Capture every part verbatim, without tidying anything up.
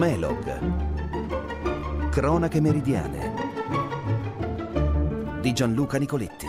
Melog. Cronache meridiane di Gianluca Nicoletti.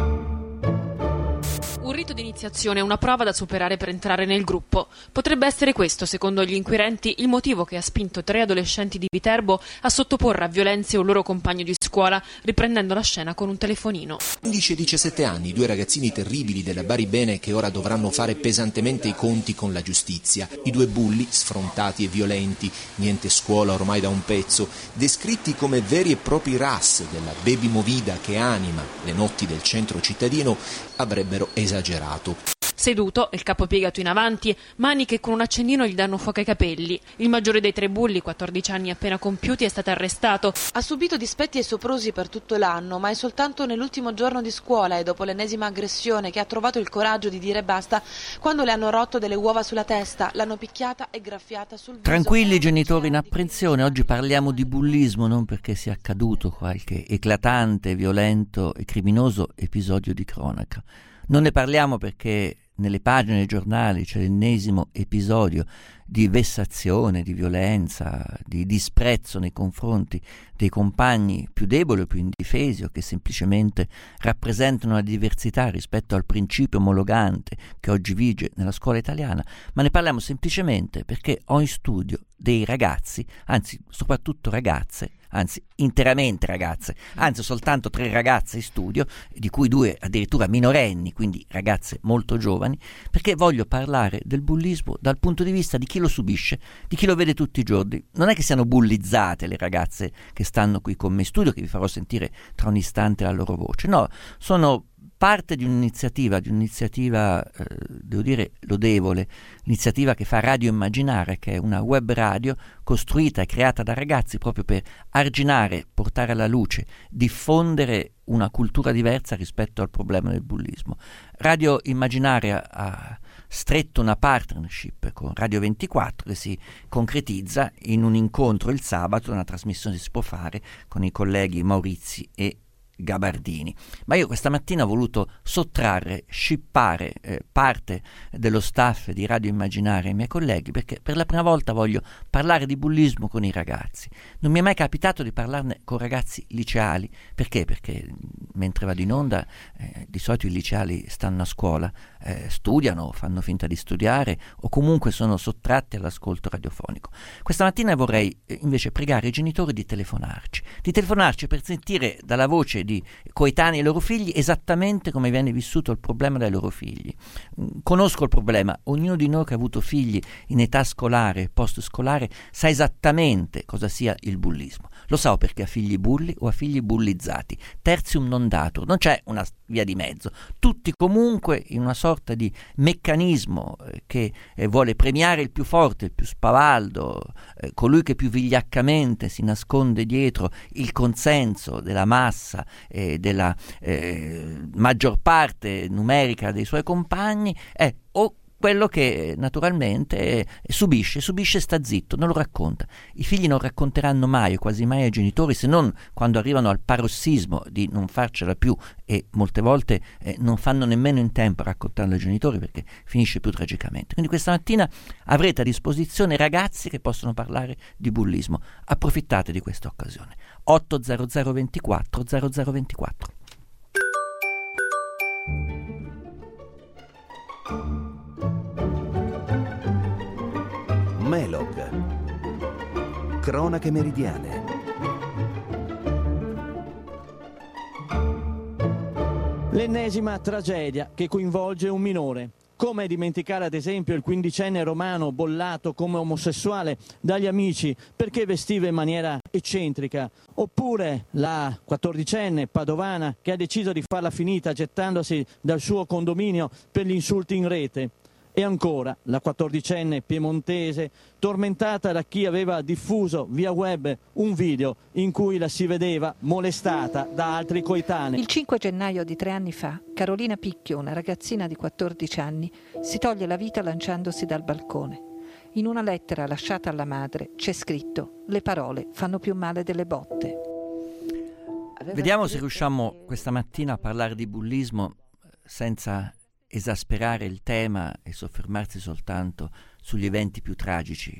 Un rito di iniziazione è una prova da superare per entrare nel gruppo. Potrebbe essere questo, secondo gli inquirenti, il motivo che ha spinto tre adolescenti di Viterbo a sottoporre a violenze un loro compagno di scuola, riprendendo la scena con un telefonino. quindici e diciassette anni, due ragazzini terribili della Bari Bene che ora dovranno fare pesantemente i conti con la giustizia. I due bulli, sfrontati e violenti, niente scuola ormai da un pezzo, descritti come veri e propri ras della baby movida che anima le notti del centro cittadino, avrebbero esagerato. Seduto, il capo piegato in avanti, mani che con un accendino gli danno fuoco ai capelli. Il maggiore dei tre bulli, quattordici anni appena compiuti, è stato arrestato. Ha subito dispetti e soprusi per tutto l'anno, ma è soltanto nell'ultimo giorno di scuola e dopo l'ennesima aggressione che ha trovato il coraggio di dire basta quando le hanno rotto delle uova sulla testa, l'hanno picchiata e graffiata sul viso. Tranquilli genitori in apprensione, oggi parliamo di bullismo non perché sia accaduto qualche eclatante, violento e criminoso episodio di cronaca. Non ne parliamo perché nelle pagine dei giornali c'è l'ennesimo episodio di vessazione, di violenza, di disprezzo nei confronti dei compagni più deboli o più indifesi o che semplicemente rappresentano la diversità rispetto al principio omologante che oggi vige nella scuola italiana, ma ne parliamo semplicemente perché ho in studio dei ragazzi, anzi soprattutto ragazze, anzi interamente ragazze, anzi soltanto tre ragazze in studio, di cui due addirittura minorenni, quindi ragazze molto giovani, perché voglio parlare del bullismo dal punto di vista di chi lo subisce, di chi lo vede tutti i giorni. Non è che siano bullizzate le ragazze che stanno qui con me in studio, che vi farò sentire tra un istante la loro voce, no, sono parte di un'iniziativa, di un'iniziativa, eh, devo dire, lodevole, l'iniziativa che fa Radio Immaginare, che è una web radio costruita e creata da ragazzi proprio per arginare, portare alla luce, diffondere una cultura diversa rispetto al problema del bullismo. Radio Immaginare ha, ha stretto una partnership con Radio ventiquattro che si concretizza in un incontro il sabato, una trasmissione che si può fare con i colleghi Maurizi e Gabardini. Ma io questa mattina ho voluto sottrarre, scippare eh, parte dello staff di Radio Immaginare ai miei colleghi, perché per la prima volta voglio parlare di bullismo con i ragazzi. Non mi è mai capitato di parlarne con ragazzi liceali. Perché? Perché mentre vado in onda eh, di solito i liceali stanno a scuola, eh, studiano, fanno finta di studiare o comunque sono sottratti all'ascolto radiofonico. Questa mattina vorrei eh, invece pregare i genitori di telefonarci, di telefonarci per sentire dalla voce di coetanei e loro figli esattamente come viene vissuto il problema dai loro figli. Conosco il problema, ognuno di noi che ha avuto figli in età scolare e post scolare sa esattamente cosa sia il bullismo. Lo so perché ha figli bulli o ha figli bullizzati, tertium non datur, non c'è una via di mezzo, tutti comunque in una sorta di meccanismo eh, che eh, vuole premiare il più forte, il più spavaldo, eh, colui che più vigliaccamente si nasconde dietro il consenso della massa e della eh, maggior parte numerica dei suoi compagni, è o quello che naturalmente eh, subisce, subisce sta zitto, non lo racconta. I figli non racconteranno mai o quasi mai ai genitori, se non quando arrivano al parossismo di non farcela più, e molte volte eh, non fanno nemmeno in tempo a raccontarlo ai genitori perché finisce più tragicamente. Quindi questa mattina avrete a disposizione ragazzi che possono parlare di bullismo. Approfittate di questa occasione. otto zero zero ventiquattro zero zero ventiquattro. Melog. Cronache meridiane. L'ennesima tragedia che coinvolge un minore. Come dimenticare ad esempio il quindicenne romano bollato come omosessuale dagli amici perché vestiva in maniera eccentrica, oppure la quattordicenne padovana che ha deciso di farla finita gettandosi dal suo condominio per gli insulti in rete. E ancora la quattordicenne piemontese tormentata da chi aveva diffuso via web un video in cui la si vedeva molestata da altri coetanei. Il cinque gennaio di tre anni fa, Carolina Picchio, una ragazzina di quattordici anni, si toglie la vita lanciandosi dal balcone. In una lettera lasciata alla madre c'è scritto: le parole fanno più male delle botte. Vediamo se riusciamo questa mattina a parlare di bullismo senza esasperare il tema e soffermarsi soltanto sugli eventi più tragici,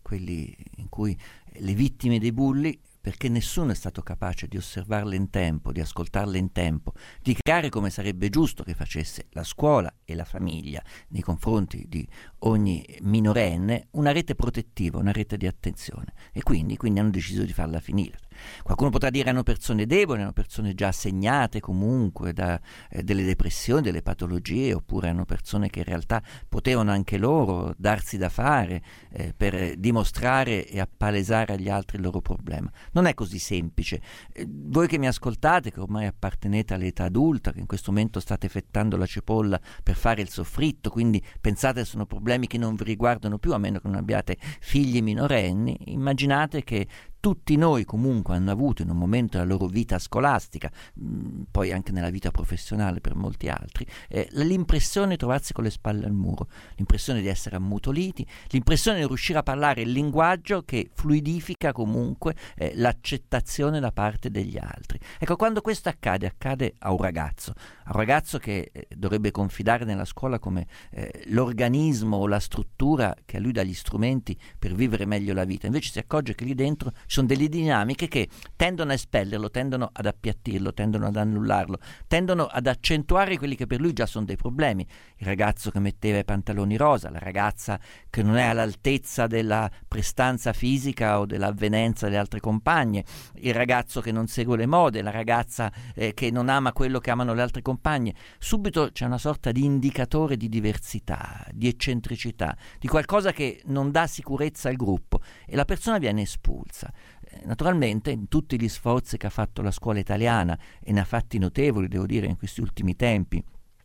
quelli in cui le vittime dei bulli, perché nessuno è stato capace di osservarle in tempo, di ascoltarle in tempo, di creare, come sarebbe giusto che facesse la scuola e la famiglia nei confronti di ogni minorenne, una rete protettiva, una rete di attenzione. E quindi, quindi hanno deciso di farla finire. Qualcuno potrà dire erano persone deboli, erano persone già segnate comunque da eh, delle depressioni, delle patologie, oppure erano persone che in realtà potevano anche loro darsi da fare eh, per dimostrare e appalesare agli altri il loro problema. Non è così semplice. Eh, voi che mi ascoltate, che ormai appartenete all'età adulta, che in questo momento state effettuando la cipolla per fare il soffritto, quindi pensate che sono problemi che non vi riguardano più, a meno che non abbiate figli minorenni, immaginate che tutti noi comunque hanno avuto in un momento della loro vita scolastica, mh, poi anche nella vita professionale per molti altri, eh, l'impressione di trovarsi con le spalle al muro, l'impressione di essere ammutoliti, l'impressione di riuscire a parlare il linguaggio che fluidifica comunque eh, l'accettazione da parte degli altri. Ecco, quando questo accade, accade a un ragazzo, a un ragazzo che eh, dovrebbe confidare nella scuola come eh, l'organismo o la struttura che a lui dà gli strumenti per vivere meglio la vita, invece si accorge che lì dentro ci sono delle dinamiche che tendono a espellerlo, tendono ad appiattirlo, tendono ad annullarlo, tendono ad accentuare quelli che per lui già sono dei problemi. Il ragazzo che metteva i pantaloni rosa, la ragazza che non è all'altezza della prestanza fisica o dell'avvenenza delle altre compagne, il ragazzo che non segue le mode, la ragazza eh, che non ama quello che amano le altre compagne. Subito c'è una sorta di indicatore di diversità, di eccentricità, di qualcosa che non dà sicurezza al gruppo e la persona viene espulsa. Naturalmente in tutti gli sforzi che ha fatto la scuola italiana, e ne ha fatti notevoli, devo dire, in questi ultimi tempi,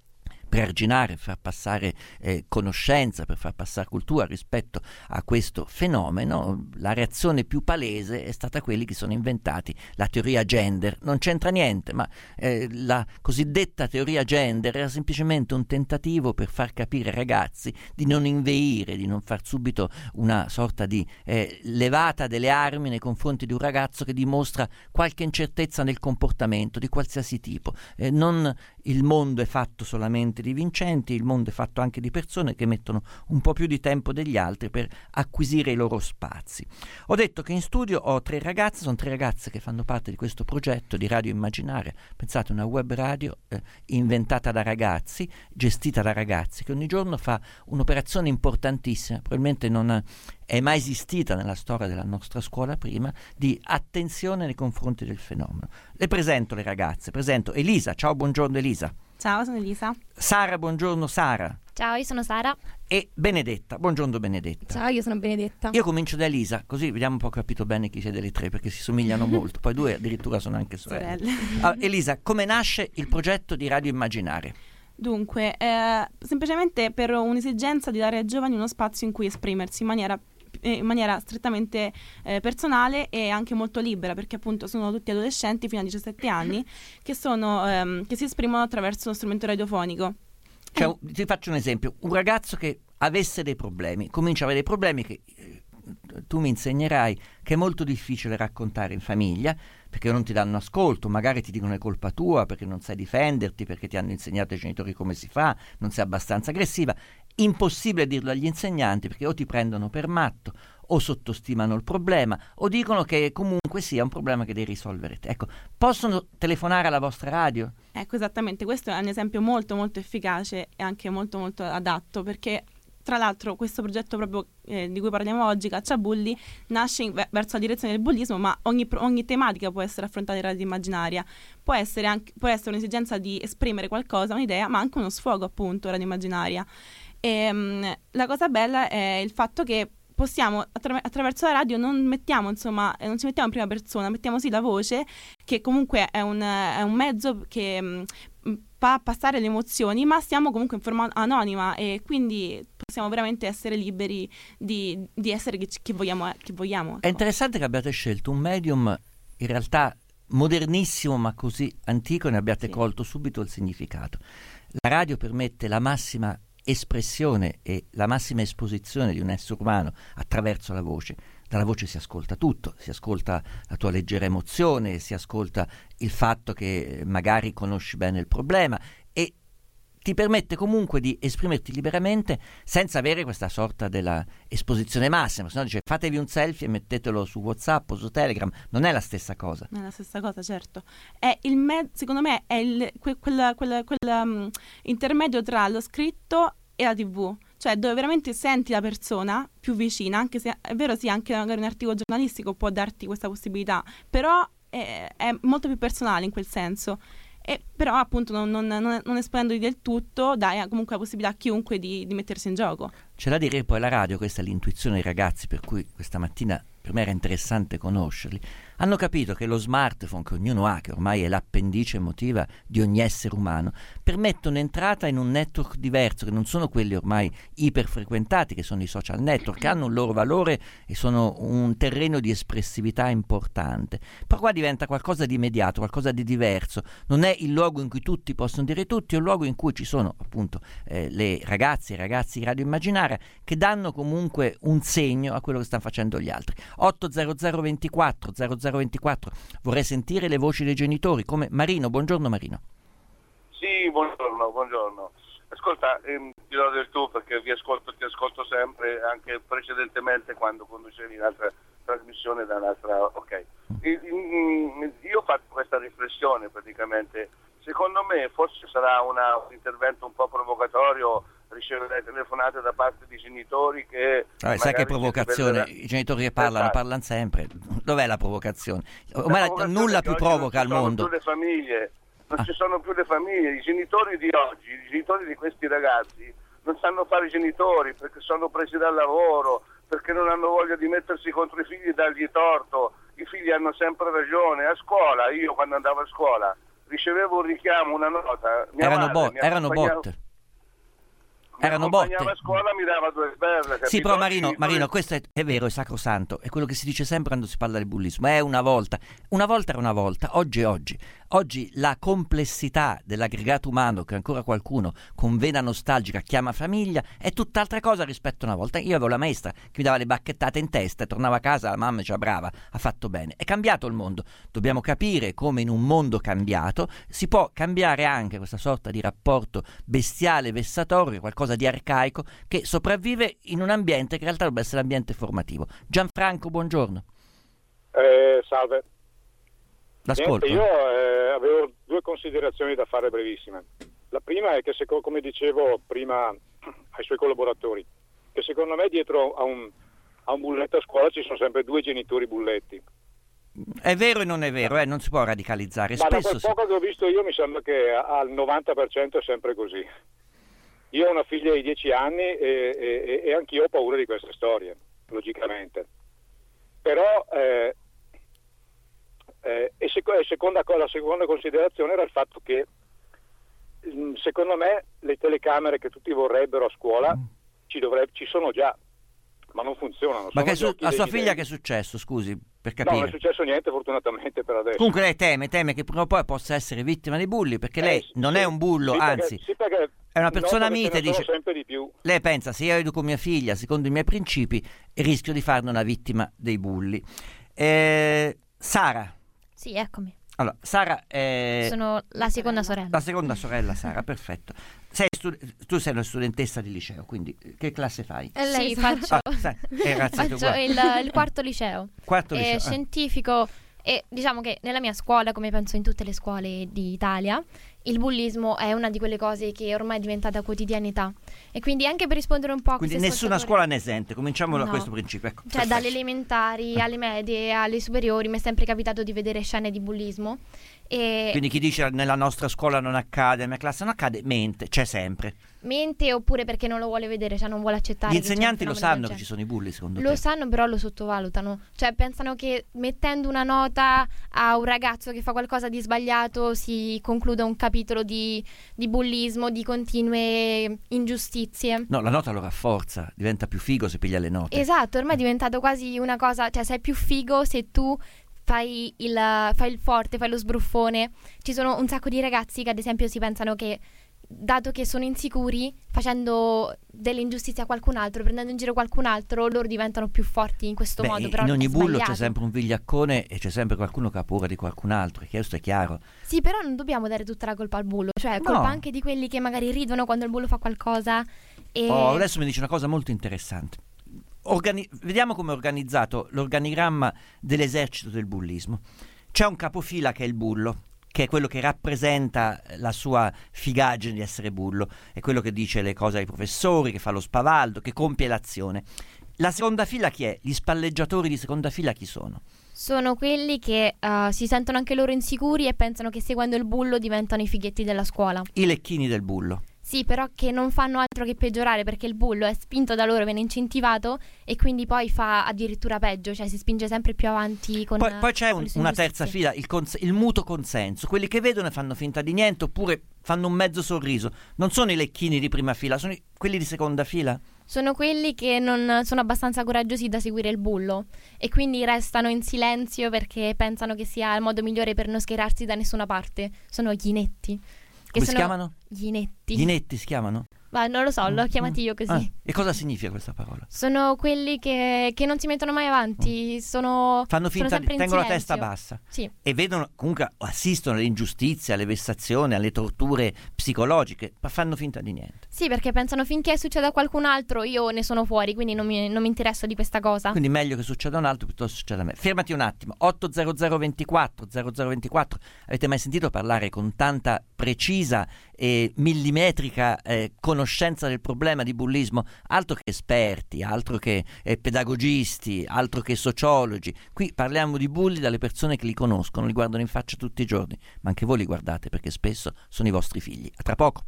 per arginare, per far passare eh, conoscenza, per far passare cultura rispetto a questo fenomeno, la reazione più palese è stata quelli che sono inventati la teoria gender. Non c'entra niente, ma eh, la cosiddetta teoria gender era semplicemente un tentativo per far capire ai ragazzi di non inveire, di non far subito una sorta di eh, levata delle armi nei confronti di un ragazzo che dimostra qualche incertezza nel comportamento di qualsiasi tipo. Eh, non il mondo è fatto solamente di vincenti, il mondo è fatto anche di persone che mettono un po' più di tempo degli altri per acquisire i loro spazi. Ho detto che in studio ho tre ragazze, sono tre ragazze che fanno parte di questo progetto di Radio Immaginaria. Pensate, una web radio eh, inventata da ragazzi, gestita da ragazzi, che ogni giorno fa un'operazione importantissima, probabilmente non è mai esistita nella storia della nostra scuola prima, di attenzione nei confronti del fenomeno. Le presento le ragazze, presento Elisa. Ciao, buongiorno Elisa. Ciao, sono Elisa. Sara, buongiorno Sara. Ciao, io sono Sara. E Benedetta, buongiorno Benedetta. Ciao, io sono Benedetta. Io comincio da Elisa, così vediamo un po' capito bene chi siete le tre, perché si somigliano molto, poi due addirittura sono anche sorelle. sorelle. Allora, Elisa, come nasce il progetto di Radio Immaginaria? Dunque, eh, semplicemente per un'esigenza di dare ai giovani uno spazio in cui esprimersi in maniera in maniera strettamente eh, personale e anche molto libera, perché appunto sono tutti adolescenti fino a diciassette anni che, sono, ehm, che si esprimono attraverso lo strumento radiofonico. Cioè, eh. Ti faccio un esempio: un ragazzo che avesse dei problemi, comincia a avere dei problemi che eh, tu mi insegnerai che è molto difficile raccontare in famiglia, perché non ti danno ascolto, magari ti dicono è colpa tua perché non sai difenderti, perché ti hanno insegnato ai genitori come si fa, non sei abbastanza aggressiva. Impossibile dirlo agli insegnanti, perché o ti prendono per matto o sottostimano il problema o dicono che comunque sia un problema che devi risolvere te. Ecco, possono telefonare alla vostra radio? Ecco, esattamente, questo è un esempio molto molto efficace e anche molto molto adatto, perché tra l'altro questo progetto proprio eh, di cui parliamo oggi, Cacciabulli, nasce in, verso la direzione del bullismo, ma ogni, ogni tematica può essere affrontata in Radio Immaginaria. Può essere, anche, può essere un'esigenza di esprimere qualcosa, un'idea, ma anche uno sfogo, appunto, Radio Immaginaria. E, um, la cosa bella è il fatto che possiamo attra- attraverso la radio non mettiamo insomma non ci mettiamo in prima persona, mettiamo sì la voce, che comunque è un, è un mezzo che um, fa passare le emozioni, ma stiamo comunque in forma anonima e quindi possiamo veramente essere liberi di, di essere chi, chi vogliamo, chi vogliamo. È interessante che abbiate scelto un medium in realtà modernissimo ma così antico, e ne abbiate sì. colto subito il significato. La radio permette la massima espressione e la massima esposizione di un essere umano attraverso la voce. Dalla voce si ascolta tutto, si ascolta la tua leggera emozione, si ascolta il fatto che magari conosci bene il problema, e ti permette comunque di esprimerti liberamente senza avere questa sorta della esposizione massima, se no dice fatevi un selfie e mettetelo su WhatsApp o su Telegram, non è la stessa cosa. Non è la stessa cosa, certo. È il me- secondo me è il, que- quella, quella, quella um, intermedio tra lo scritto e la tivù, cioè dove veramente senti la persona più vicina, anche se è vero sì, anche magari un articolo giornalistico può darti questa possibilità, però è, è molto più personale in quel senso. E però appunto non, non, non, non esponendoli del tutto dai comunque la possibilità a chiunque di, di mettersi in gioco. C'è da dire poi la radio, questa è l'intuizione dei ragazzi, per cui questa mattina per me era interessante conoscerli. Hanno capito che lo smartphone che ognuno ha, che ormai è l'appendice emotiva di ogni essere umano, permette un'entrata in un network diverso, che non sono quelli ormai iperfrequentati, che sono i social network, che hanno un loro valore e sono un terreno di espressività importante. Però qua diventa qualcosa di immediato, qualcosa di diverso. Non è il luogo in cui tutti possono dire tutti, è un luogo in cui ci sono appunto eh, le ragazze e i ragazzi di Radio Immaginaria che danno comunque un segno a quello che stanno facendo gli altri. otto zero zero ventiquattro zero zero ventiquattro. Vorrei sentire le voci dei genitori, come Marino. Buongiorno Marino. Sì, buongiorno, buongiorno. Ascolta, ehm, ti do del tu perché vi ascolto, ti ascolto sempre, anche precedentemente quando conducevi un'altra trasmissione da un'altra. Ok. E, mm, io ho fatto questa riflessione praticamente. Secondo me forse sarà una, un intervento un po' provocatorio ricevere telefonate da parte di genitori che... Vabbè, sai che provocazione? I genitori che parlano, esatto. parlano sempre. Dov'è la provocazione? Ormai la nulla più provoca al mondo. Non ci sono più le famiglie, non ah. ci sono più le famiglie. I genitori di oggi, i genitori di questi ragazzi non sanno fare i genitori perché sono presi dal lavoro, perché non hanno voglia di mettersi contro i figli e dargli torto. I figli hanno sempre ragione. A scuola, io quando andavo a scuola, ricevevo un richiamo, una nota. Mia erano madre, bo- erano botte. Mi erano botte. a scuola, mi dava due sberle. Sì, però Marino, Marino, questo è, è vero, è sacrosanto, è quello che si dice sempre quando si parla del bullismo. È una volta, una volta era una volta, oggi è oggi. Oggi la complessità dell'aggregato umano che ancora qualcuno con vena nostalgica chiama famiglia è tutt'altra cosa rispetto a una volta. Io avevo la maestra che mi dava le bacchettate in testa e tornava a casa, la mamma diceva brava, ha fatto bene. È cambiato il mondo. Dobbiamo capire come in un mondo cambiato si può cambiare anche questa sorta di rapporto bestiale, vessatorio, qualcosa di arcaico che sopravvive in un ambiente che in realtà dovrebbe essere l'ambiente formativo. Gianfranco, buongiorno. Eh, salve. L'ascolto. Niente, io eh, avevo due considerazioni da fare brevissime. La prima è che, seco- come dicevo prima ai suoi collaboratori, che secondo me dietro a un, a un bulletto a scuola ci sono sempre due genitori bulletti. È vero e non è vero, eh? Non si può radicalizzare. Ma Spesso da quel poco che ho visto io mi sembra che al novanta per cento è sempre così. Io ho una figlia di dieci anni e, e, e anch'io ho paura di queste storie, logicamente. Però... Eh, Eh, e sec- seconda cosa, la seconda considerazione era il fatto che mh, secondo me le telecamere che tutti vorrebbero a scuola mm. ci, dovrebbe, ci sono già, ma non funzionano. Ma che su- a sua figlia dei... che è successo, scusi, per capire? No, non è successo niente fortunatamente per adesso. Comunque lei teme, teme che prima o poi possa essere vittima di bulli, perché eh, lei sì, non è un bullo, sì, anzi perché, sì, perché è una persona mite, dice sempre di più. Lei pensa, se io educo mia figlia secondo i miei principi rischio di farne una vittima dei bulli. eh, Sara. Sì, eccomi. Allora, Sara è... Sono la seconda sorella. La seconda sorella, Sara, perfetto. Sei studi- tu sei una studentessa di liceo, quindi che classe fai? Eh, lei sì, faccio, ah, sai, eh, faccio il, il quarto liceo. Quarto è liceo. Scientifico e diciamo che nella mia scuola, come penso in tutte le scuole d'Italia, il bullismo è una di quelle cose che ormai è diventata quotidianità. E quindi anche per rispondere un po' a quindi queste nessuna scuola ne è esente, cominciamo no. da questo principio. Ecco, cioè perfetto. dalle elementari alle medie alle superiori mi è sempre capitato di vedere scene di bullismo. E quindi chi dice nella nostra scuola non accade, nella mia classe non accade, mente, c'è sempre. Mente oppure perché non lo vuole vedere, cioè non vuole accettare. Gli insegnanti lo sanno che ci sono i bulli, secondo lo te? Lo sanno, però lo sottovalutano. Cioè pensano che mettendo una nota a un ragazzo che fa qualcosa di sbagliato si concluda un capitolo di, di bullismo, di continue ingiustizie. No, la nota lo rafforza, diventa più figo se piglia le note. Esatto, ormai è diventato quasi una cosa, cioè sei più figo se tu fai il, fai il forte, fai lo sbruffone. Ci sono un sacco di ragazzi che ad esempio si pensano che dato che sono insicuri, facendo delle ingiustizie a qualcun altro, prendendo in giro qualcun altro, loro diventano più forti in questo Beh, modo. Però in ogni bullo sbagliato. c'è sempre un vigliaccone e c'è sempre qualcuno che ha paura di qualcun altro, questo è chiaro. Sì, però non dobbiamo dare tutta la colpa al bullo, cioè è colpa No. anche di quelli che magari ridono quando il bullo fa qualcosa. E... Oh, adesso mi dice una cosa molto interessante. Organi- vediamo come è organizzato l'organigramma dell'esercito del bullismo. C'è un capofila che è il bullo, che è quello che rappresenta la sua figaggine di essere bullo, è quello che dice le cose ai professori, che fa lo spavaldo, che compie l'azione. La seconda fila chi è? Gli spalleggiatori di seconda fila chi sono? Sono quelli che uh, si sentono anche loro insicuri e pensano che seguendo il bullo diventano i fighetti della scuola. I lecchini del bullo. Sì, però che non fanno altro che peggiorare, perché il bullo è spinto da loro, viene incentivato e quindi poi fa addirittura peggio, cioè si spinge sempre più avanti con Poi, poi c'è con un- le sue una ingiustizie. terza fila, il, cons- il muto consenso, quelli che vedono e fanno finta di niente oppure fanno un mezzo sorriso. Non sono i lecchini di prima fila, sono i- quelli di seconda fila. Sono quelli che non sono abbastanza coraggiosi da seguire il bullo e quindi restano in silenzio perché pensano che sia il modo migliore per non schierarsi da nessuna parte. Sono gli inetti. Che Come si sono chiamano? Gli inetti. Gli inetti si chiamano? Ma non lo so, l'ho chiamati io così. Ah, e cosa significa questa parola? Sono quelli che, che non si mettono mai avanti, sono Fanno sono finta, sempre di, in tengono la silenzio. testa bassa Sì. e vedono, comunque assistono alle ingiustizie, alle vessazioni, alle torture psicologiche, ma fanno finta di niente. Sì, perché pensano finché succeda a qualcun altro io ne sono fuori, quindi non mi, non mi interesso di questa cosa. Quindi meglio che succeda a un altro piuttosto che succeda a me. Fermati un attimo, otto zero zero ventiquattro zero zero ventiquattro, avete mai sentito parlare con tanta precisa e millimetrica eh, conoscenza del problema di bullismo? Altro che esperti, altro che eh, pedagogisti, altro che sociologi. Qui parliamo di bulli dalle persone che li conoscono, li guardano in faccia tutti i giorni, ma anche voi li guardate perché spesso sono i vostri figli. A tra poco.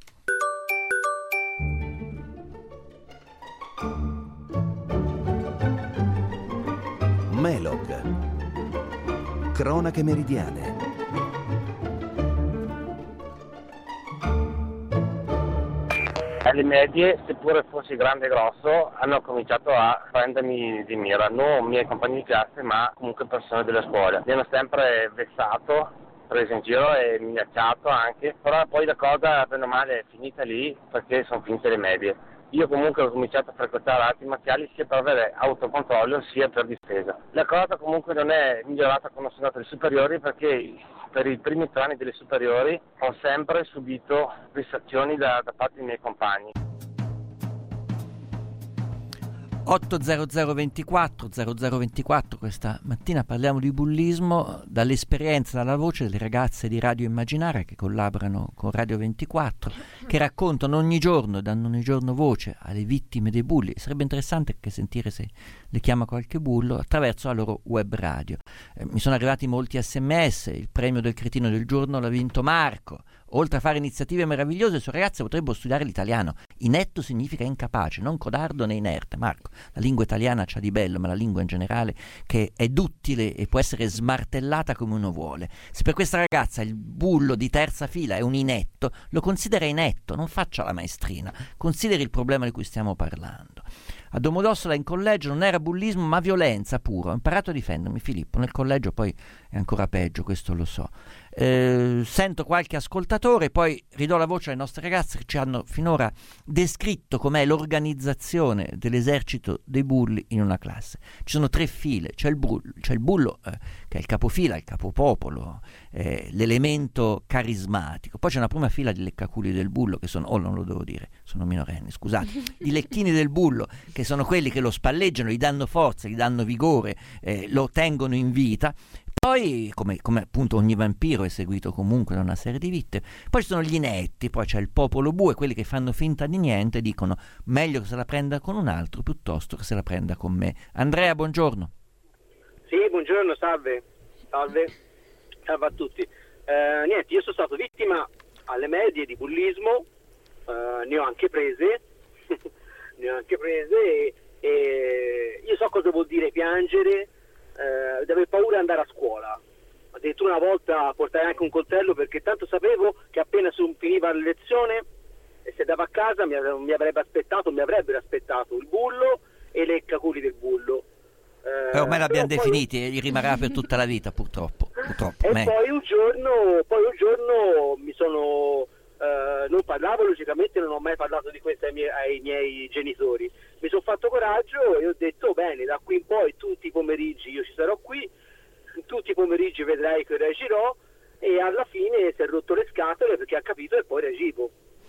Melog. Cronache meridiane. Alle medie, seppure fossi grande e grosso, hanno cominciato a prendermi di mira, non miei compagni di classe, ma comunque persone della scuola. Mi hanno sempre vessato, preso in giro e minacciato anche, però poi la cosa, bene o male, è finita lì perché sono finite le medie. Io comunque ho cominciato a frequentare arti marziali sia per avere autocontrollo sia per difesa. La cosa comunque non è migliorata quando sono andato alle superiori perché per i primi tre anni delle superiori ho sempre subito vessazioni da, da parte dei miei compagni. otto zero zero ventiquattro zero zero ventiquattro, questa mattina parliamo di bullismo dall'esperienza, dalla voce delle ragazze di Radio Immaginaria che collaborano con Radio ventiquattro, che raccontano ogni giorno, danno ogni giorno voce alle vittime dei bulli. Sarebbe interessante anche sentire se le chiama qualche bullo attraverso la loro web radio. Eh, mi sono arrivati molti sms, il premio del cretino del giorno l'ha vinto Marco. Oltre a fare iniziative meravigliose, le sue ragazze potrebbero studiare l'italiano. Inetto significa incapace, non codardo né inerte. Marco, la lingua italiana c'ha di bello, ma la lingua in generale che è duttile e può essere smartellata come uno vuole. Se per questa ragazza il bullo di terza fila è un inetto, lo considera inetto, non faccia la maestrina, consideri il problema di cui stiamo parlando. A Domodossola in collegio non era bullismo ma violenza pura. Ho imparato a difendermi, Filippo. Nel collegio poi è ancora peggio, questo lo so. Eh, sento qualche ascoltatore, poi ridò la voce alle nostre ragazze che ci hanno finora descritto com'è l'organizzazione dell'esercito dei bulli in una classe. Ci sono tre file, c'è il bullo, c'è il bullo eh, che è il capofila, il capopopolo, eh, l'elemento carismatico. Poi c'è una prima fila di leccaculi del bullo che sono, oh non lo devo dire, sono minorenni, scusate, i lecchini del bullo che sono quelli che lo spalleggiano, gli danno forza, gli danno vigore, eh, lo tengono in vita. Poi, come, come appunto ogni vampiro è seguito comunque da una serie di vittime, poi ci sono gli inetti, poi c'è il popolo bue, quelli che fanno finta di niente e dicono meglio che se la prenda con un altro piuttosto che se la prenda con me. Andrea, buongiorno. Sì, buongiorno, salve. Salve, salve a tutti. Eh, niente, io sono stato vittima alle medie di bullismo, eh, ne ho anche prese, ne ho anche prese e, e io so cosa vuol dire piangere, eh, di aver paura di andare a scuola. Addirittura una volta portai anche un coltello perché tanto sapevo che appena finiva la lezione e se andavo a casa mi, mi avrebbe aspettato, mi avrebbero aspettato il bullo e le leccaculi del bullo. Eh, ormai l'abbiamo poi... definiti e gli rimarrà per tutta la vita, purtroppo. purtroppo. E Me. poi un giorno, poi un giorno mi sono Uh, non parlavo, logicamente non ho mai parlato di questo ai miei, ai miei genitori. Mi sono fatto coraggio e ho detto: bene, da qui in poi tutti i pomeriggi io ci sarò qui, tutti i pomeriggi vedrai che reagirò, e alla fine si è rotto le scatole perché ha capito e poi reagivo.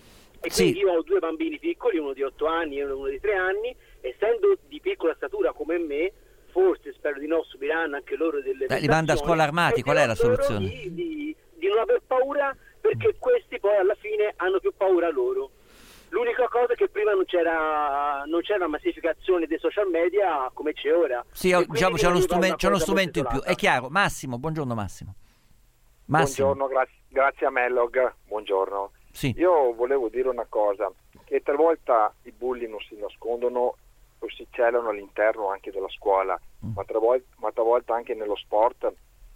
E sì. Quindi io ho due bambini piccoli, uno di otto anni e uno di tre anni, essendo di piccola statura come me, forse, spero di no, subiranno anche loro delle Dai, li manda a scuola armati, qual è la soluzione? Di, di, di non aver paura, perché questi poi alla fine hanno più paura loro. L'unica cosa è che prima non c'era non c'era massificazione dei social media come c'è ora. Sì, diciamo c'è uno strumento, c'è uno strumento in più. È chiaro. Massimo, buongiorno Massimo. Massimo. Buongiorno, grazie, grazie a Mellog. Buongiorno. Sì. Io volevo dire una cosa, che talvolta i bulli non si nascondono o si celano all'interno anche della scuola, mm. ma, talvolta, ma talvolta anche nello sport.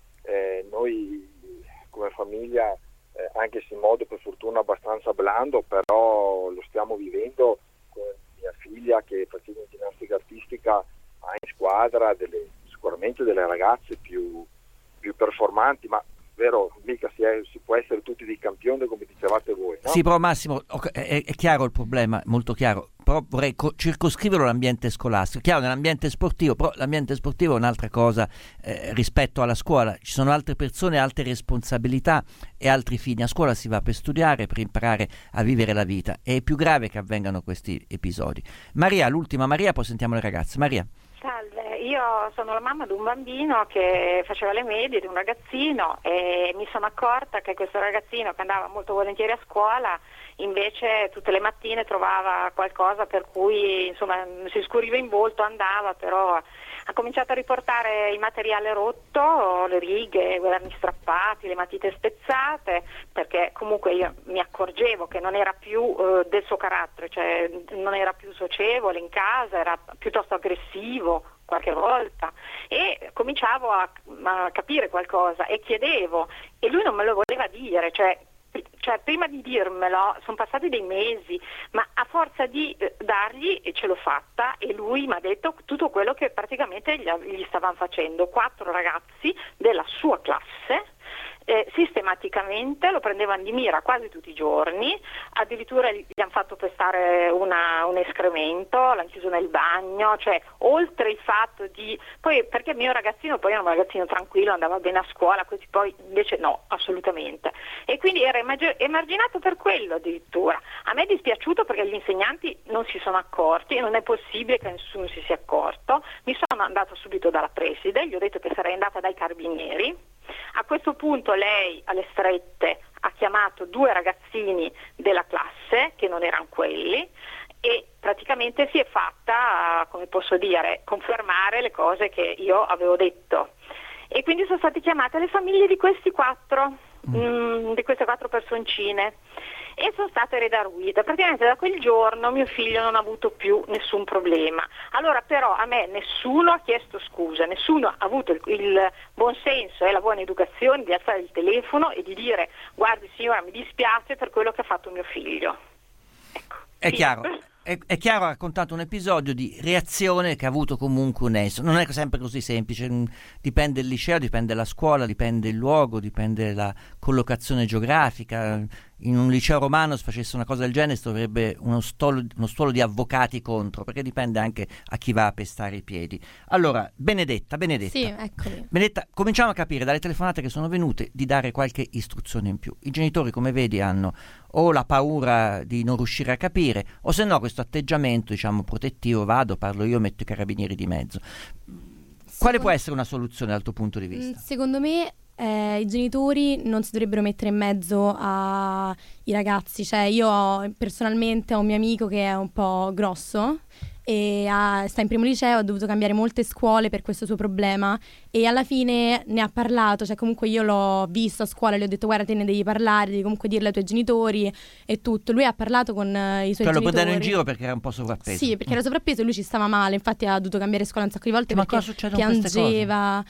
Eh, noi come famiglia, eh, anche se in modo per fortuna abbastanza blando, però lo stiamo vivendo con mia figlia che faceva ginnastica artistica, ha in squadra delle, sicuramente delle ragazze più, più performanti, ma vero, mica si, è, si può essere tutti dei campioni come dicevate voi, no? Sì, però Massimo, è, è chiaro il problema, molto chiaro, però vorrei co- circoscriverlo all'ambiente scolastico. Chiaro, nell'ambiente sportivo, però l'ambiente sportivo è un'altra cosa eh, rispetto alla scuola. Ci sono altre persone, altre responsabilità e altri fini. A scuola si va per studiare, per imparare a vivere la vita. È più grave che avvengano questi episodi. Maria, l'ultima Maria, poi sentiamo le ragazze. Maria. Salve, io sono la mamma di un bambino che faceva le medie, di un ragazzino, e mi sono accorta che questo ragazzino, che andava molto volentieri a scuola, invece tutte le mattine trovava qualcosa per cui insomma si scuriva in volto, andava, però ha cominciato a riportare il materiale rotto, le righe, i quaderni strappati, le matite spezzate, perché comunque io mi accorgevo che non era più eh, del suo carattere, cioè non era più socievole in casa, era piuttosto aggressivo qualche volta, e cominciavo a, a capire qualcosa e chiedevo, e lui non me lo voleva dire, cioè Cioè, prima di dirmelo sono passati dei mesi, ma a forza di eh, dargli ce l'ho fatta, e lui mi ha detto tutto quello che praticamente gli, gli stavano facendo quattro ragazzi della sua classe. Eh, sistematicamente lo prendevano di mira quasi tutti i giorni, addirittura gli hanno fatto pestare una, un escremento, l'hanno chiuso nel bagno, cioè oltre il fatto di poi, perché il mio ragazzino poi era un ragazzino tranquillo, andava bene a scuola, questi poi invece no, assolutamente, e quindi era emarg- emarginato per quello addirittura. A me è dispiaciuto perché gli insegnanti non si sono accorti, e non è possibile che nessuno si sia accorto. Mi sono andata subito dalla preside, gli ho detto che sarei andata dai carabinieri. A questo punto lei alle strette ha chiamato due ragazzini della classe che non erano quelli, e praticamente si è fatta, come posso dire, confermare le cose che io avevo detto, e quindi sono state chiamate le famiglie di questi quattro mm. mh, di queste quattro personcine, e sono state redarguite. Praticamente da quel giorno mio figlio non ha avuto più nessun problema. Allora però a me nessuno ha chiesto scusa, nessuno ha avuto il, il buon senso e la buona educazione di alzare il telefono e di dire: guardi signora, mi dispiace per quello che ha fatto mio figlio. Ecco. È sì. chiaro. È, è chiaro, ha raccontato un episodio di reazione che ha avuto comunque un esito. Non è sempre così semplice, dipende il liceo, dipende la scuola, dipende il luogo, dipende la collocazione geografica. In un liceo romano, se facesse una cosa del genere, si dovrebbe uno stuolo, uno stuolo di avvocati contro, perché dipende anche a chi va a pestare i piedi. Allora, Benedetta, Benedetta. Sì, eccomi. Benedetta, cominciamo a capire dalle telefonate che sono venute di dare qualche istruzione in più. I genitori, come vedi, hanno o la paura di non riuscire a capire, o se no questo atteggiamento, diciamo, protettivo: vado, parlo io, metto i carabinieri di mezzo. Quale Secondo... può essere una soluzione dal tuo punto di vista? Secondo me Eh, i genitori non si dovrebbero mettere in mezzo ai ragazzi. Cioè, io ho, personalmente ho un mio amico che è un po' grosso e ha, sta in primo liceo, ha dovuto cambiare molte scuole per questo suo problema, e alla fine ne ha parlato. Cioè, comunque io l'ho visto a scuola e gli ho detto: guarda, te ne devi parlare, devi comunque dirle ai tuoi genitori e tutto. Lui ha parlato con uh, i suoi cioè, genitori. Lo prendevano in giro perché era un po' sovrappeso. Sì, perché era sovrappeso e lui ci stava male, infatti ha dovuto cambiare scuola un sacco di volte. Ma perché cosa succede con queste piangeva.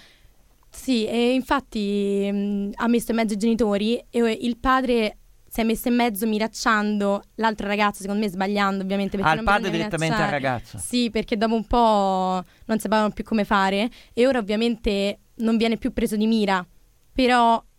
Sì, e infatti mh, ha messo in mezzo i genitori, e il padre si è messo in mezzo minacciando l'altro ragazzo, secondo me sbagliando ovviamente. Perché ah, non il padre bisogna direttamente al minacciare. ragazzo? Sì, perché dopo un po' non sapevano più come fare, e ora ovviamente non viene più preso di mira, però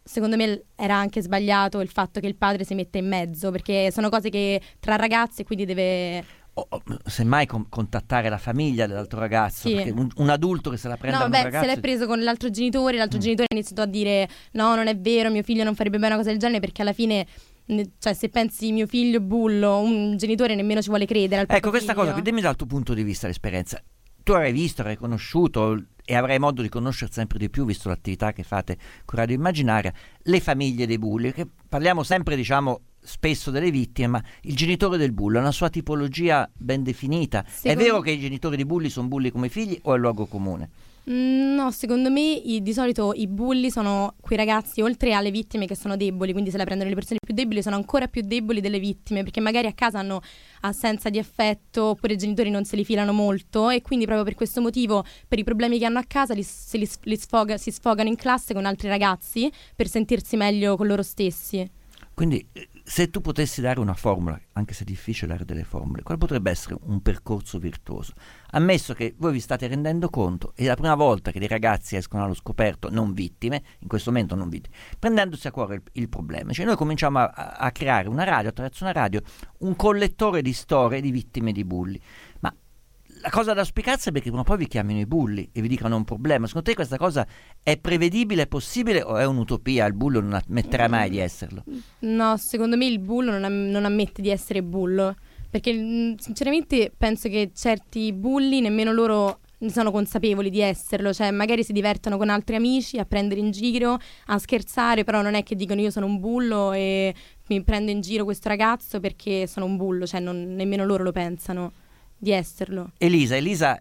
secondo me era anche sbagliato il fatto che il padre si mette in mezzo, perché sono cose che tra ragazzi, quindi deve... O, o, semmai con, contattare la famiglia dell'altro ragazzo, Sì. perché un, un adulto che se la prende No, con beh, un ragazzo... se l'è preso con l'altro genitore, l'altro mm. genitore ha iniziato a dire no, non è vero, mio figlio non farebbe mai una cosa del genere, perché alla fine... Cioè, se pensi mio figlio bullo, un genitore nemmeno ci vuole credere al ecco, questa figlio. cosa, dimmi dal tuo punto di vista l'esperienza. Tu avrai visto, avrai conosciuto e avrai modo di conoscere sempre di più, visto l'attività che fate con Radio Immaginaria, le famiglie dei bulli, che parliamo sempre, diciamo, spesso delle vittime, ma il genitore del bullo ha una sua tipologia ben definita. Secondo... È vero che i genitori di bulli sono bulli come figli o è luogo comune? Mm, no, secondo me i, di solito i bulli sono quei ragazzi, oltre alle vittime che sono deboli, quindi se la prendono le persone più deboli, sono ancora più deboli delle vittime, perché magari a casa hanno assenza di affetto, oppure i genitori non se li filano molto, e quindi proprio per questo motivo, per i problemi che hanno a casa, li, se li, li sfoga, si sfogano in classe con altri ragazzi per sentirsi meglio con loro stessi. Quindi se tu potessi dare una formula, anche se è difficile dare delle formule, quale potrebbe essere un percorso virtuoso? Ammesso che voi vi state rendendo conto, è la prima volta che dei ragazzi escono allo scoperto, non vittime, in questo momento non vittime, prendendosi a cuore il, il problema. Cioè noi cominciamo a, a creare una radio, attraverso una radio, un collettore di storie di vittime di bulli. Ma la cosa da auspicarsi è perché prima o poi vi chiamino i bulli e vi dicano un problema. Secondo te questa cosa è prevedibile, è possibile o è un'utopia? Il bullo non ammetterà mai di esserlo? No, secondo me il bullo non, am- non ammette di essere bullo, perché mh, sinceramente penso che certi bulli nemmeno loro ne sono consapevoli di esserlo, cioè magari si divertono con altri amici a prendere in giro, a scherzare, però non è che dicono io sono un bullo e mi prendo in giro questo ragazzo perché sono un bullo, cioè non, nemmeno loro lo pensano di esserlo. Elisa, Elisa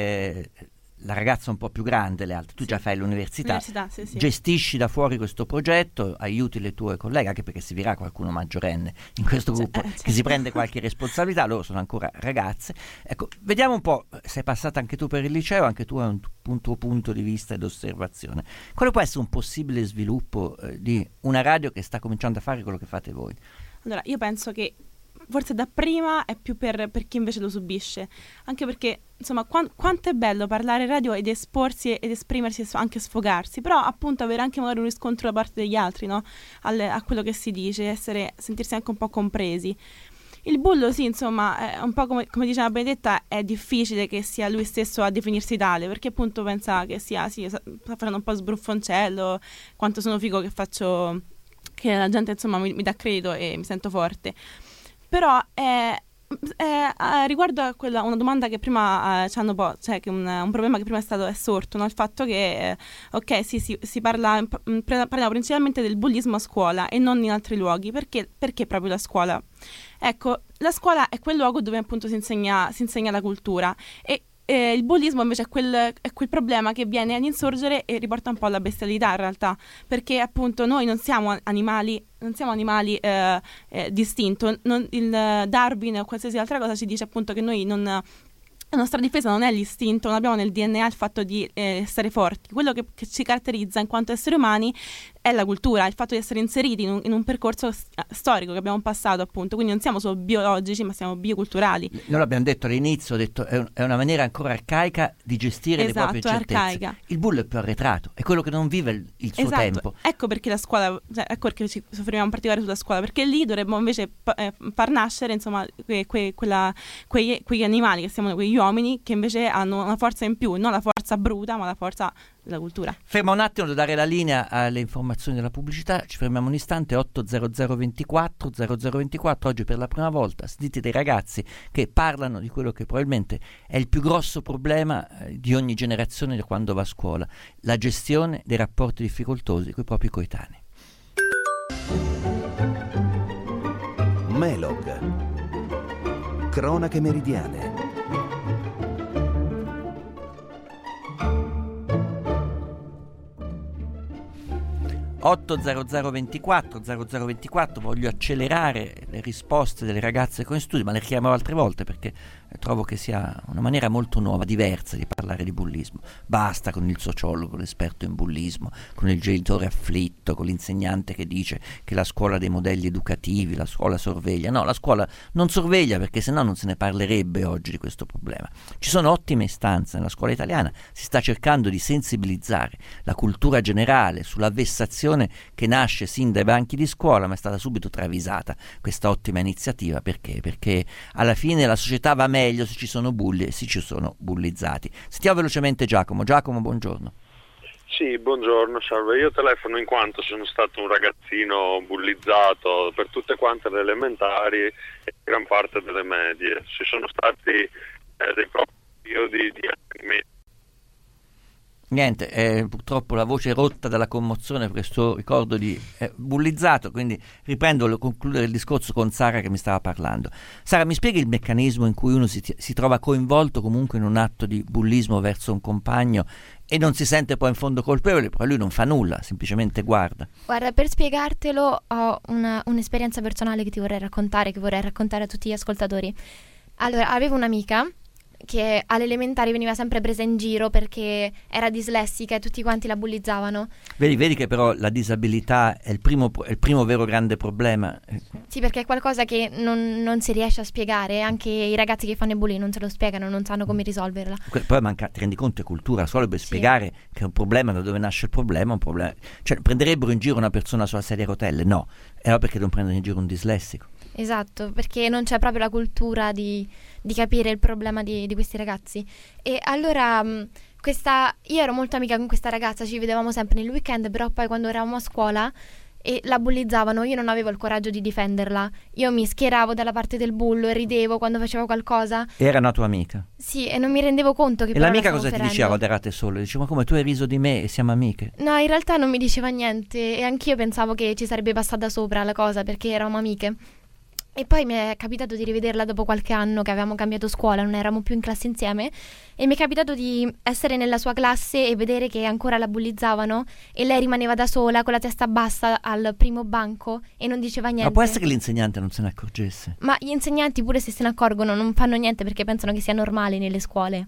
è la ragazza un po' più grande le altre, tu sì. già fai l'università, Università, sì, sì. gestisci da fuori questo progetto, aiuti le tue colleghe, anche perché si dirà qualcuno maggiorenne in questo gruppo cioè, certo. che si prende qualche responsabilità, loro sono ancora ragazze. Ecco, vediamo un po', sei passata anche tu per il liceo, anche tu hai un, un tuo punto di vista ed osservazione. Quale può essere un possibile sviluppo eh, di una radio che sta cominciando a fare quello che fate voi? Allora, io penso che forse da prima è più per, per chi invece lo subisce, anche perché insomma qua, quanto è bello parlare radio ed esporsi ed esprimersi e anche sfogarsi, però appunto avere anche magari un riscontro da parte degli altri, no? Al, a quello che si dice, essere, sentirsi anche un po' compresi. Il bullo sì, insomma, è un po' come, come diceva Benedetta, è difficile che sia lui stesso a definirsi tale, perché appunto pensa che sia, sì, sta facendo un po' sbruffoncello, quanto sono figo che faccio, che la gente insomma mi, mi dà credito e mi sento forte. Però è, è, è, riguardo a quella, una domanda che prima eh, ci hanno po', cioè che un, un problema che prima è stato è sorto, no? Il fatto che eh, ok sì, si, si parla parliamo principalmente del bullismo a scuola e non in altri luoghi, perché, perché proprio la scuola? Ecco, la scuola è quel luogo dove appunto si insegna, si insegna la cultura e Eh, il bullismo invece è quel, è quel problema che viene ad insorgere e riporta un po' alla bestialità in realtà, perché appunto noi non siamo animali, non siamo animali eh, eh, distinto, non, il Darwin o qualsiasi altra cosa ci dice appunto che noi non... La nostra difesa non è l'istinto, non abbiamo nel D N A il fatto di eh, essere forti. Quello che, che ci caratterizza in quanto esseri umani è la cultura, il fatto di essere inseriti in un, in un percorso s- storico che abbiamo passato appunto. Quindi non siamo solo biologici, ma siamo bioculturali. Noi l'abbiamo detto all'inizio, ho detto, è, un, è una maniera ancora arcaica di gestire esatto, le proprie certezze. Arcaica. Il bullo è più arretrato, è quello che non vive il, il suo esatto. tempo. Ecco perché la scuola, cioè, ecco perché ci soffermiamo in particolare sulla scuola, perché lì dovremmo invece eh, far nascere insomma que, que, quella, quei, quegli animali che siamo quegli uomini che invece hanno una forza in più, non la forza bruta ma la forza della cultura. Ferma un attimo, devo dare la linea alle informazioni della pubblicità, ci fermiamo un istante. Otto zero zero ventiquattro zero zero ventiquattro, oggi per la prima volta sentite dei ragazzi che parlano di quello che probabilmente è il più grosso problema eh, di ogni generazione da quando va a scuola, la gestione dei rapporti difficoltosi con i propri coetanei. Melog, cronache meridiane. otto zero zero ventiquattro zero zero ventiquattro, voglio accelerare le risposte delle ragazze con studi, ma le richiamerò altre volte perché trovo che sia una maniera molto nuova, diversa di parlare di bullismo. Basta con il sociologo, l'esperto in bullismo, con il genitore afflitto, con l'insegnante che dice che la scuola ha dei modelli educativi, la scuola sorveglia. No, la scuola non sorveglia, perché sennò non se ne parlerebbe oggi di questo problema. Ci sono ottime istanze nella scuola italiana, si sta cercando di sensibilizzare la cultura generale sulla vessazione che nasce sin dai banchi di scuola, ma è stata subito travisata questa ottima iniziativa. Perché? Perché alla fine la società va meglio se ci sono bulli e se ci sono bullizzati. Sentiamo velocemente Giacomo. Giacomo, buongiorno. Sì, buongiorno, salve. Io telefono in quanto sono stato un ragazzino bullizzato per tutte quante le elementari e gran parte delle medie. Ci sono stati eh, dei propri periodi di accanimento. Niente, eh, purtroppo la voce è rotta dalla commozione per questo ricordo di eh, bullizzato, quindi riprendo a concludere il discorso con Sara che mi stava parlando. Sara, mi spieghi il meccanismo in cui uno si, si trova coinvolto comunque in un atto di bullismo verso un compagno e non si sente poi in fondo colpevole, poi lui non fa nulla, semplicemente guarda. Guarda, per spiegartelo ho una, un'esperienza personale che ti vorrei raccontare, che vorrei raccontare a tutti gli ascoltatori. Allora, avevo un'amica che alle elementari veniva sempre presa in giro perché era dislessica e tutti quanti la bullizzavano. Vedi, vedi che però la disabilità è il primo, è il primo vero grande problema. Sì, perché è qualcosa che non, non si riesce a spiegare, anche i ragazzi che fanno i bulli non se lo spiegano, non sanno come risolverla. Poi manca, ti rendi conto, è cultura solo per sì. spiegare che è un problema, da dove nasce il problema, un problema. Cioè, prenderebbero in giro una persona sulla sedia a rotelle? No, è no perché non prendono in giro un dislessico. Esatto, perché non c'è proprio la cultura di, di capire il problema di, di questi ragazzi. E allora questa, io ero molto amica con questa ragazza, ci vedevamo sempre nel weekend, però poi quando eravamo a scuola e la bullizzavano, io non avevo il coraggio di difenderla. Io mi schieravo dalla parte del bullo e ridevo quando faceva qualcosa. Era una tua amica? Sì, e non mi rendevo conto che e però l'amica la cosa ferendo. ti diceva quando eravate sole? Diceva, ma come, tu hai riso di me e siamo amiche? No, in realtà non mi diceva niente e anch'io pensavo che ci sarebbe passata sopra la cosa perché eravamo amiche. E poi mi è capitato di rivederla dopo qualche anno che avevamo cambiato scuola, non eravamo più in classe insieme, e mi è capitato di essere nella sua classe e vedere che ancora la bullizzavano e lei rimaneva da sola con la testa bassa al primo banco e non diceva niente. Ma può essere che l'insegnante non se ne accorgesse? Ma gli insegnanti pure se se ne accorgono non fanno niente perché pensano che sia normale nelle scuole.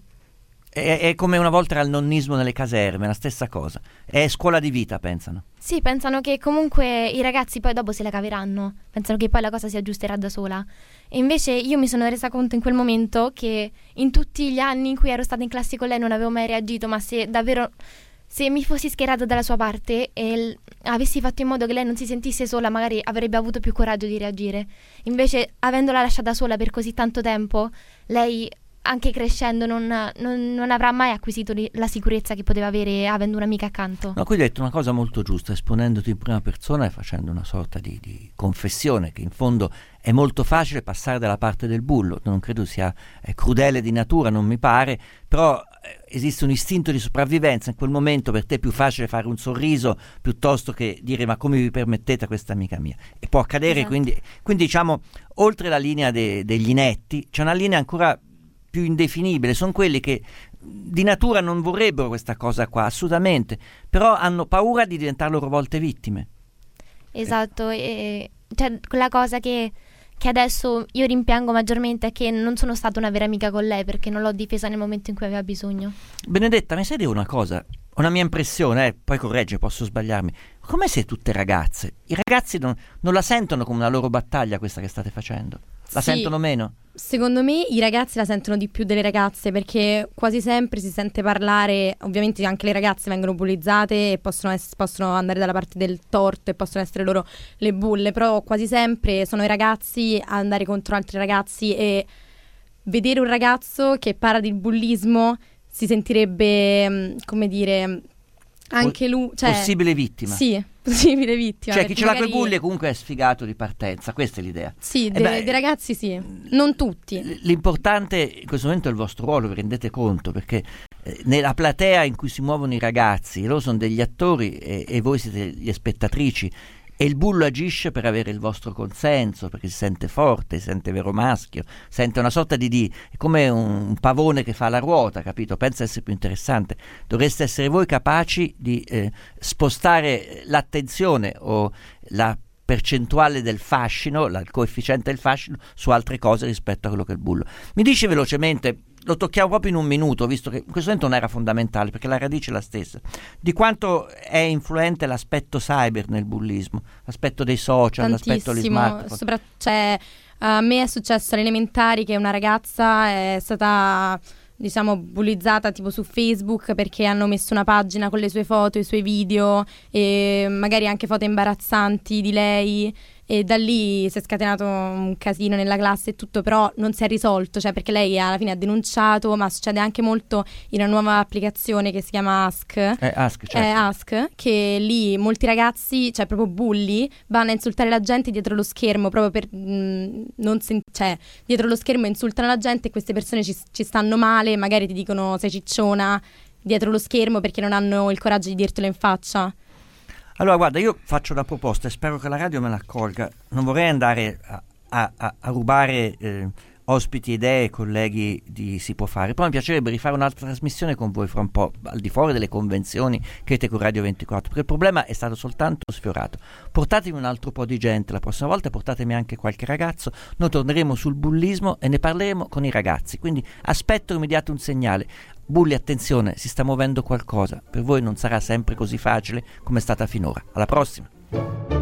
È, è come una volta era il nonnismo nelle caserme, la stessa cosa. È scuola di vita, pensano. Sì, pensano che comunque i ragazzi poi dopo se la caveranno, pensano che poi la cosa si aggiusterà da sola. E invece io mi sono resa conto in quel momento che in tutti gli anni in cui ero stata in classe con lei non avevo mai reagito, ma se davvero, se mi fossi schierata dalla sua parte e l- avessi fatto in modo che lei non si sentisse sola, magari avrebbe avuto più coraggio di reagire. Invece, avendola lasciata sola per così tanto tempo, lei, anche crescendo, non, non, non avrà mai acquisito la sicurezza che poteva avere avendo un'amica accanto. No, qui hai detto una cosa molto giusta, esponendoti in prima persona e facendo una sorta di, di confessione, che in fondo è molto facile passare dalla parte del bullo. Non credo sia è crudele di natura, non mi pare, però eh, esiste un istinto di sopravvivenza. In quel momento per te è più facile fare un sorriso piuttosto che dire ma come vi permettete a questa amica mia. E può accadere, esatto. quindi, quindi diciamo, oltre la linea de, degli inetti, c'è una linea ancora più indefinibile, sono quelli che di natura non vorrebbero questa cosa qua, assolutamente, però hanno paura di diventare loro volte vittime. Esatto, e cioè quella cosa che, che adesso io rimpiango maggiormente è che non sono stata una vera amica con lei perché non l'ho difesa nel momento in cui aveva bisogno. Benedetta, mi sai dire una cosa? Una mia impressione, eh, poi corregge, posso sbagliarmi. Come se tutte ragazze, i ragazzi non, non la sentono come una loro battaglia questa che state facendo? La sì. sentono meno? Secondo me i ragazzi la sentono di più delle ragazze perché quasi sempre si sente parlare, ovviamente anche le ragazze vengono bullizzate e possono, ess- possono andare dalla parte del torto e possono essere loro le bulle, però quasi sempre sono i ragazzi a andare contro altri ragazzi e vedere un ragazzo che parla di bullismo si sentirebbe, come dire, anche lui, cioè, possibile vittima. Sì, possibile vittima. Cioè chi ce l'ha magari... coi bulli comunque è sfigato di partenza, questa è l'idea. Sì, eh dei, beh, dei ragazzi sì, non tutti. L'importante in questo momento è il vostro ruolo, vi rendete conto, perché eh, nella platea in cui si muovono i ragazzi, loro sono degli attori e, e voi siete gli spettatrici. E il bullo agisce per avere il vostro consenso, perché si sente forte, si sente vero maschio, sente una sorta di, di è come un, un pavone che fa la ruota, capito? Pensa essere più interessante. Dovreste essere voi capaci di eh, spostare l'attenzione o la percentuale del fascino, la, il coefficiente del fascino su altre cose rispetto a quello che è il bullo. Mi dici velocemente, lo tocchiamo proprio in un minuto, visto che in questo momento non era fondamentale perché la radice è la stessa, di quanto è influente l'aspetto cyber nel bullismo, l'aspetto dei social, l'aspetto degli smartphone. Sopra, cioè, a me è successo alle elementari che una ragazza è stata, diciamo, bullizzata tipo su Facebook perché hanno messo una pagina con le sue foto, i suoi video e magari anche foto imbarazzanti di lei, e da lì si è scatenato un casino nella classe e tutto, però non si è risolto, cioè perché lei alla fine ha denunciato, ma succede anche molto in una nuova applicazione che si chiama Ask, eh, Ask, certo. eh, Ask, che lì molti ragazzi, cioè proprio bulli, vanno a insultare la gente dietro lo schermo, proprio per mh, non sen- cioè dietro lo schermo insultano la gente e queste persone ci, ci stanno male, magari ti dicono sei cicciona dietro lo schermo perché non hanno il coraggio di dirtelo in faccia. Allora guarda, io faccio una proposta e spero che la radio me la accolga. Non vorrei andare a, a, a, a rubare eh, ospiti, idee, colleghi di Si Può Fare, però mi piacerebbe rifare un'altra trasmissione con voi fra un po', al di fuori delle convenzioni che avete con Radio ventiquattro, perché il problema è stato soltanto sfiorato. Portatemi un altro po' di gente la prossima volta, portatemi anche qualche ragazzo, noi torneremo sul bullismo e ne parleremo con i ragazzi, quindi aspetto che mi diate un segnale. Bulli, attenzione, si sta muovendo qualcosa, per voi non sarà sempre così facile come è stata finora. Alla prossima!